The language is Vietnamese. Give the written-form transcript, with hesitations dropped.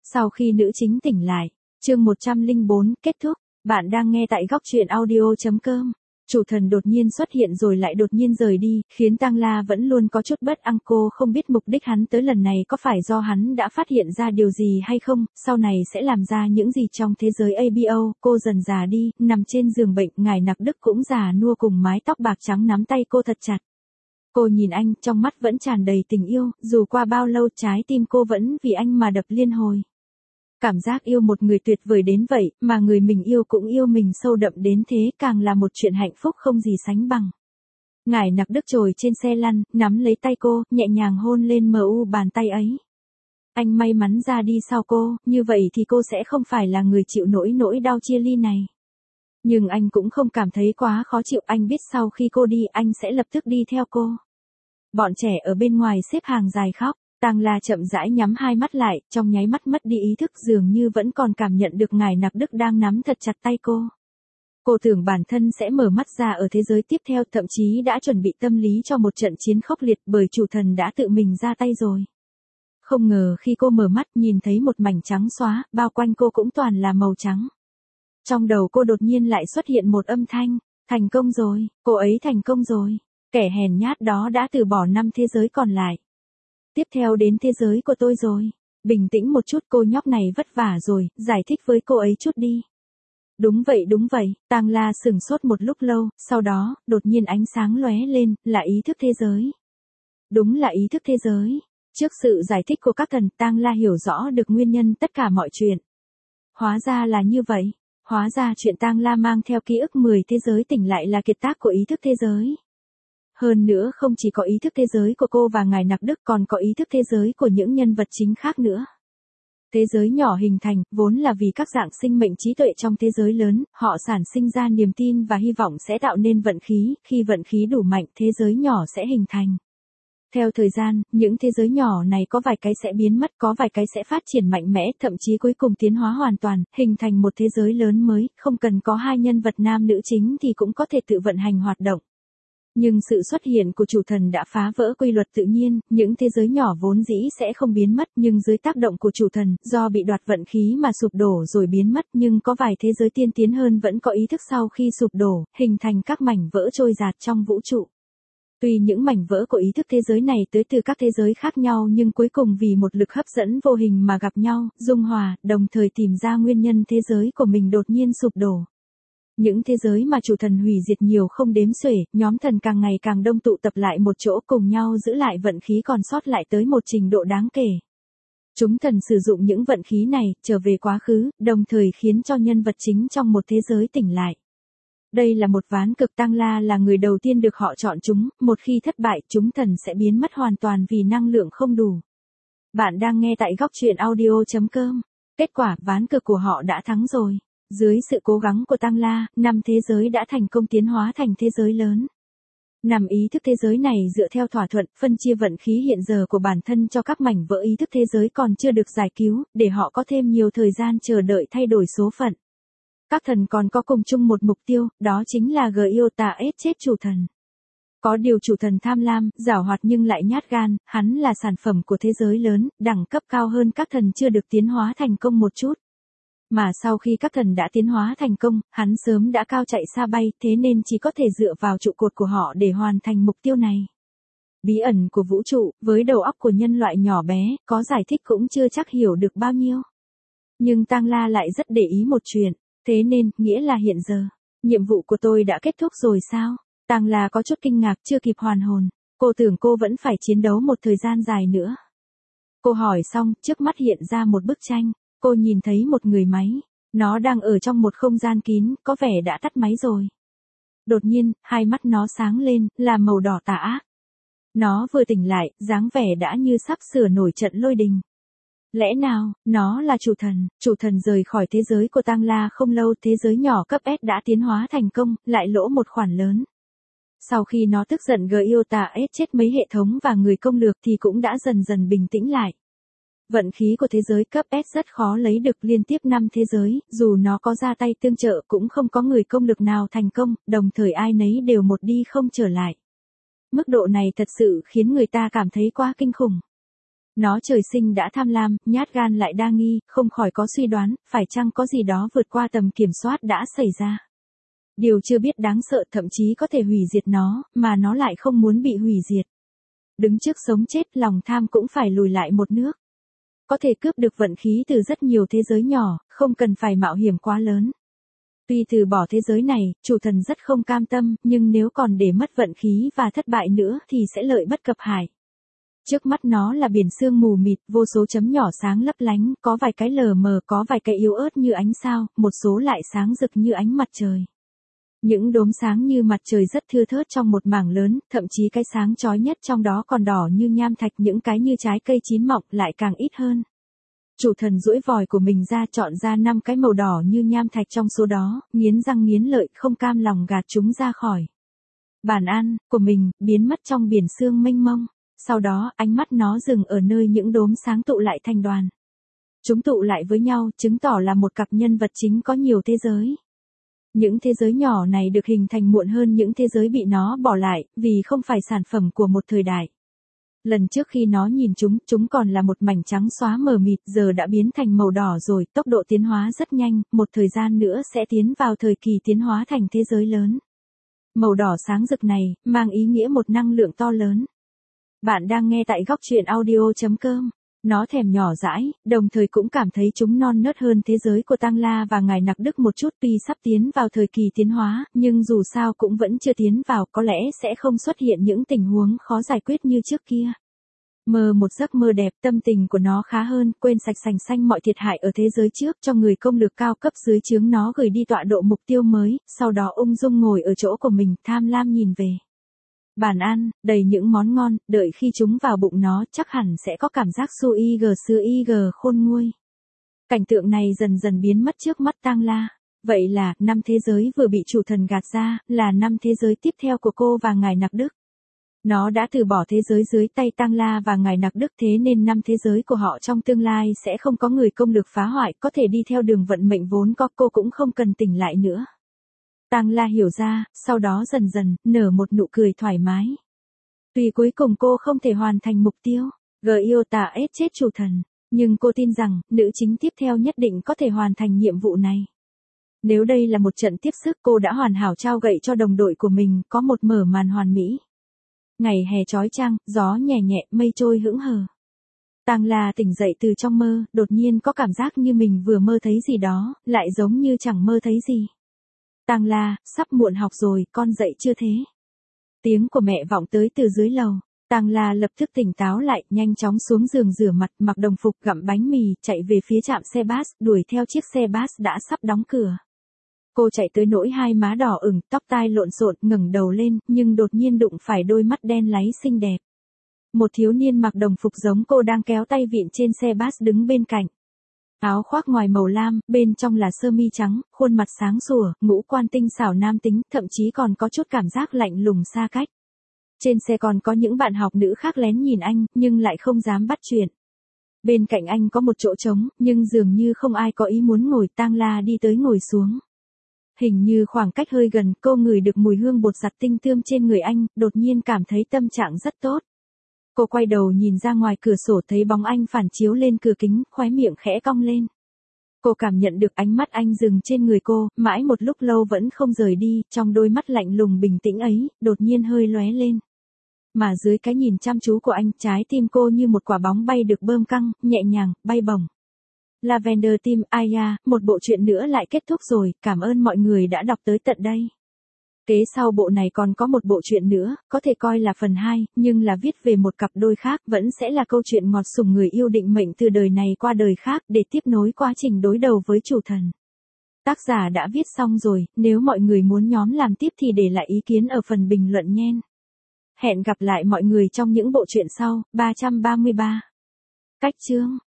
Sau khi nữ chính tỉnh lại, chương 104 kết thúc, bạn đang nghe tại góc truyện audio.com. Chủ thần đột nhiên xuất hiện rồi lại đột nhiên rời đi, khiến Tang La vẫn luôn có chút bất an. Cô không biết mục đích hắn tới lần này có phải do hắn đã phát hiện ra điều gì hay không, sau này sẽ làm ra những gì trong thế giới ABO. Cô dần già đi, nằm trên giường bệnh, ngài Nặc Đức cũng già nua cùng mái tóc bạc trắng nắm tay cô thật chặt. Cô nhìn anh, trong mắt vẫn tràn đầy tình yêu, dù qua bao lâu trái tim cô vẫn vì anh mà đập liên hồi. Cảm giác yêu một người tuyệt vời đến vậy, mà người mình yêu cũng yêu mình sâu đậm đến thế, càng là một chuyện hạnh phúc không gì sánh bằng. Ngài Nặc Đức trồi trên xe lăn, nắm lấy tay cô, nhẹ nhàng hôn lên bàn tay ấy. Anh may mắn ra đi sau cô, như vậy thì cô sẽ không phải là người chịu nỗi đau chia ly này. Nhưng anh cũng không cảm thấy quá khó chịu, anh biết sau khi cô đi anh sẽ lập tức đi theo cô. Bọn trẻ ở bên ngoài xếp hàng dài khóc. Tang La chậm rãi nhắm hai mắt lại, trong nháy mắt mất đi ý thức, dường như vẫn còn cảm nhận được ngài Nặc Đức đang nắm thật chặt tay cô. Cô tưởng bản thân sẽ mở mắt ra ở thế giới tiếp theo, thậm chí đã chuẩn bị tâm lý cho một trận chiến khốc liệt bởi chủ thần đã tự mình ra tay rồi. Không ngờ khi cô mở mắt nhìn thấy một mảnh trắng xóa, bao quanh cô cũng toàn là màu trắng. Trong đầu cô đột nhiên lại xuất hiện một âm thanh, thành công rồi, cô ấy thành công rồi. Kẻ hèn nhát đó đã từ bỏ 5 thế giới còn lại. Tiếp theo đến thế giới của tôi rồi. Bình tĩnh một chút, cô nhóc này vất vả rồi, giải thích với cô ấy chút đi. Đúng vậy, Tang La sửng sốt một lúc lâu, sau đó, đột nhiên ánh sáng lóe lên, là ý thức thế giới. Đúng là ý thức thế giới. Trước sự giải thích của các thần, Tang La hiểu rõ được nguyên nhân tất cả mọi chuyện. Hóa ra là như vậy, hóa ra chuyện Tang La mang theo ký ức 10 thế giới tỉnh lại là kiệt tác của ý thức thế giới. Hơn nữa không chỉ có ý thức thế giới của cô và ngài Nặc Đức, còn có ý thức thế giới của những nhân vật chính khác nữa. Thế giới nhỏ hình thành, vốn là vì các dạng sinh mệnh trí tuệ trong thế giới lớn, họ sản sinh ra niềm tin và hy vọng sẽ tạo nên vận khí, khi vận khí đủ mạnh, thế giới nhỏ sẽ hình thành. Theo thời gian, những thế giới nhỏ này có vài cái sẽ biến mất, có vài cái sẽ phát triển mạnh mẽ, thậm chí cuối cùng tiến hóa hoàn toàn, hình thành một thế giới lớn mới, không cần có hai nhân vật nam nữ chính thì cũng có thể tự vận hành hoạt động. Nhưng sự xuất hiện của chủ thần đã phá vỡ quy luật tự nhiên, những thế giới nhỏ vốn dĩ sẽ không biến mất, nhưng dưới tác động của chủ thần, do bị đoạt vận khí mà sụp đổ rồi biến mất, nhưng có vài thế giới tiên tiến hơn vẫn có ý thức sau khi sụp đổ, hình thành các mảnh vỡ trôi dạt trong vũ trụ. Tuy những mảnh vỡ của ý thức thế giới này tới từ các thế giới khác nhau, nhưng cuối cùng vì một lực hấp dẫn vô hình mà gặp nhau, dung hòa, đồng thời tìm ra nguyên nhân thế giới của mình đột nhiên sụp đổ. Những thế giới mà chủ thần hủy diệt nhiều không đếm xuể, nhóm thần càng ngày càng đông tụ tập lại một chỗ cùng nhau giữ lại vận khí còn sót lại tới một trình độ đáng kể. Chúng thần sử dụng những vận khí này, trở về quá khứ, đồng thời khiến cho nhân vật chính trong một thế giới tỉnh lại. Đây là một ván cực, Tang La là người đầu tiên được họ chọn chúng, một khi thất bại, chúng thần sẽ biến mất hoàn toàn vì năng lượng không đủ. Bạn đang nghe tại góc truyện audio.com. Kết quả, ván cực của họ đã thắng rồi. Dưới sự cố gắng của Tang La, 5 thế giới đã thành công tiến hóa thành thế giới lớn. 5 ý thức thế giới này dựa theo thỏa thuận, phân chia vận khí hiện giờ của bản thân cho các mảnh vỡ ý thức thế giới còn chưa được giải cứu, để họ có thêm nhiều thời gian chờ đợi thay đổi số phận. Các thần còn có cùng chung một mục tiêu, đó chính là Giotha chết chủ thần. Có điều chủ thần tham lam, giảo hoạt nhưng lại nhát gan, hắn là sản phẩm của thế giới lớn, đẳng cấp cao hơn các thần chưa được tiến hóa thành công một chút. Mà sau khi các thần đã tiến hóa thành công, hắn sớm đã cao chạy xa bay, thế nên chỉ có thể dựa vào trụ cột của họ để hoàn thành mục tiêu này. Bí ẩn của vũ trụ, với đầu óc của nhân loại nhỏ bé, có giải thích cũng chưa chắc hiểu được bao nhiêu. Nhưng Tang La lại rất để ý một chuyện, thế nên, nghĩa là hiện giờ, nhiệm vụ của tôi đã kết thúc rồi sao? Tang La có chút kinh ngạc, chưa kịp hoàn hồn, cô tưởng cô vẫn phải chiến đấu một thời gian dài nữa. Cô hỏi xong, trước mắt hiện ra một bức tranh. Cô nhìn thấy một người máy, nó đang ở trong một không gian kín, có vẻ đã tắt máy rồi. Đột nhiên, hai mắt nó sáng lên, là màu đỏ tà ác. Nó vừa tỉnh lại, dáng vẻ đã như sắp sửa nổi trận lôi đình. Lẽ nào, nó là chủ thần rời khỏi thế giới của Tang La không lâu, thế giới nhỏ cấp S đã tiến hóa thành công, lại lỗ một khoản lớn. Sau khi nó tức giận Giotha chết mấy hệ thống và người công lược thì cũng đã dần dần bình tĩnh lại. Vận khí của thế giới cấp S rất khó lấy được, liên tiếp 5 thế giới, dù nó có ra tay tương trợ cũng không có người công lực nào thành công, đồng thời ai nấy đều một đi không trở lại. Mức độ này thật sự khiến người ta cảm thấy quá kinh khủng. Nó trời sinh đã tham lam, nhát gan lại đa nghi, không khỏi có suy đoán, phải chăng có gì đó vượt qua tầm kiểm soát đã xảy ra. Điều chưa biết đáng sợ thậm chí có thể hủy diệt nó, mà nó lại không muốn bị hủy diệt. Đứng trước sống chết, lòng tham cũng phải lùi lại một nước. Có thể cướp được vận khí từ rất nhiều thế giới nhỏ, không cần phải mạo hiểm quá lớn. Tuy từ bỏ thế giới này, chủ thần rất không cam tâm, nhưng nếu còn để mất vận khí và thất bại nữa thì sẽ lợi bất cập hại. Trước mắt nó là biển sương mù mịt, vô số chấm nhỏ sáng lấp lánh, có vài cái lờ mờ, có vài cái yếu ớt như ánh sao, một số lại sáng rực như ánh mặt trời. Những đốm sáng như mặt trời rất thưa thớt trong một mảng lớn, thậm chí cái sáng chói nhất trong đó còn đỏ như nham thạch, những cái như trái cây chín mọng lại càng ít hơn. Chủ thần duỗi vòi của mình ra chọn ra 5 cái màu đỏ như nham thạch trong số đó, nghiến răng nghiến lợi không cam lòng gạt chúng ra khỏi bàn ăn của mình, biến mất trong biển sương mênh mông. Sau đó, ánh mắt nó dừng ở nơi những đốm sáng tụ lại thành đoàn. Chúng tụ lại với nhau, chứng tỏ là một cặp nhân vật chính có nhiều thế giới. Những thế giới nhỏ này được hình thành muộn hơn những thế giới bị nó bỏ lại, vì không phải sản phẩm của một thời đại. Lần trước khi nó nhìn chúng còn là một mảnh trắng xóa mờ mịt, giờ đã biến thành màu đỏ rồi, tốc độ tiến hóa rất nhanh, một thời gian nữa sẽ tiến vào thời kỳ tiến hóa thành thế giới lớn. Màu đỏ sáng rực này, mang ý nghĩa một năng lượng to lớn. Bạn đang nghe tại góc truyện audio.com. Nó thèm nhỏ dãi, đồng thời cũng cảm thấy chúng non nớt hơn thế giới của Tang La và ngài Nặc Đức một chút, tuy sắp tiến vào thời kỳ tiến hóa, nhưng dù sao cũng vẫn chưa tiến vào, có lẽ sẽ không xuất hiện những tình huống khó giải quyết như trước kia. Mơ một giấc mơ đẹp, tâm tình của nó khá hơn, quên sạch sành xanh mọi thiệt hại ở thế giới trước, cho người công lược cao cấp dưới trướng nó gửi đi tọa độ mục tiêu mới, sau đó ung dung ngồi ở chỗ của mình, tham lam nhìn về bàn ăn, đầy những món ngon, đợi khi chúng vào bụng nó chắc hẳn sẽ có cảm giác su ig khôn nguôi. Cảnh tượng này dần dần biến mất trước mắt Tang La. Vậy là, 5 thế giới vừa bị chủ thần gạt ra, là 5 thế giới tiếp theo của cô và ngài Nặc Đức. Nó đã từ bỏ thế giới dưới tay Tang La và ngài Nặc Đức, thế nên 5 thế giới của họ trong tương lai sẽ không có người công lược phá hoại, có thể đi theo đường vận mệnh vốn có, cô cũng không cần tỉnh lại nữa. Tang La hiểu ra, sau đó dần dần, nở một nụ cười thoải mái. Tuy cuối cùng cô không thể hoàn thành mục tiêu, Giota ết chết chủ thần, nhưng cô tin rằng, nữ chính tiếp theo nhất định có thể hoàn thành nhiệm vụ này. Nếu đây là một trận tiếp sức, cô đã hoàn hảo trao gậy cho đồng đội của mình, có một mở màn hoàn mỹ. Ngày hè chói chang, gió nhẹ nhẹ, mây trôi hững hờ. Tang La tỉnh dậy từ trong mơ, đột nhiên có cảm giác như mình vừa mơ thấy gì đó, lại giống như chẳng mơ thấy gì. Tang La, sắp muộn học rồi, con dậy chưa thế? Tiếng của mẹ vọng tới từ dưới lầu. Tang La lập tức tỉnh táo lại, nhanh chóng xuống giường rửa mặt, mặc đồng phục, gặm bánh mì, chạy về phía trạm xe bus, đuổi theo chiếc xe bus đã sắp đóng cửa. Cô chạy tới nỗi hai má đỏ ửng, tóc tai lộn xộn, ngẩng đầu lên, nhưng đột nhiên đụng phải đôi mắt đen láy xinh đẹp. Một thiếu niên mặc đồng phục giống cô đang kéo tay vịn trên xe bus đứng bên cạnh. Áo khoác ngoài màu lam, bên trong là sơ mi trắng, khuôn mặt sáng sủa, ngũ quan tinh xảo nam tính, thậm chí còn có chút cảm giác lạnh lùng xa cách. Trên xe còn có những bạn học nữ khác lén nhìn anh, nhưng lại không dám bắt chuyện. Bên cạnh anh có một chỗ trống, nhưng dường như không ai có ý muốn ngồi. Tang La đi tới ngồi xuống. Hình như khoảng cách hơi gần, cô ngửi được mùi hương bột giặt tinh tươm trên người anh, đột nhiên cảm thấy tâm trạng rất tốt. Cô quay đầu nhìn ra ngoài cửa sổ, thấy bóng anh phản chiếu lên cửa kính, khóe miệng khẽ cong lên. Cô cảm nhận được ánh mắt anh dừng trên người cô, mãi một lúc lâu vẫn không rời đi, trong đôi mắt lạnh lùng bình tĩnh ấy, đột nhiên hơi lóe lên. Mà dưới cái nhìn chăm chú của anh, trái tim cô như một quả bóng bay được bơm căng, nhẹ nhàng, bay bổng. Lavender Team, Aya, một bộ truyện nữa lại kết thúc rồi, cảm ơn mọi người đã đọc tới tận đây. Kế sau bộ này còn có một bộ truyện nữa, có thể coi là phần 2, nhưng là viết về một cặp đôi khác, vẫn sẽ là câu chuyện ngọt sủng người yêu định mệnh từ đời này qua đời khác, để tiếp nối quá trình đối đầu với chủ thần. Tác giả đã viết xong rồi, nếu mọi người muốn nhóm làm tiếp thì để lại ý kiến ở phần bình luận nhé. Hẹn gặp lại mọi người trong những bộ truyện sau. 333. Cách chương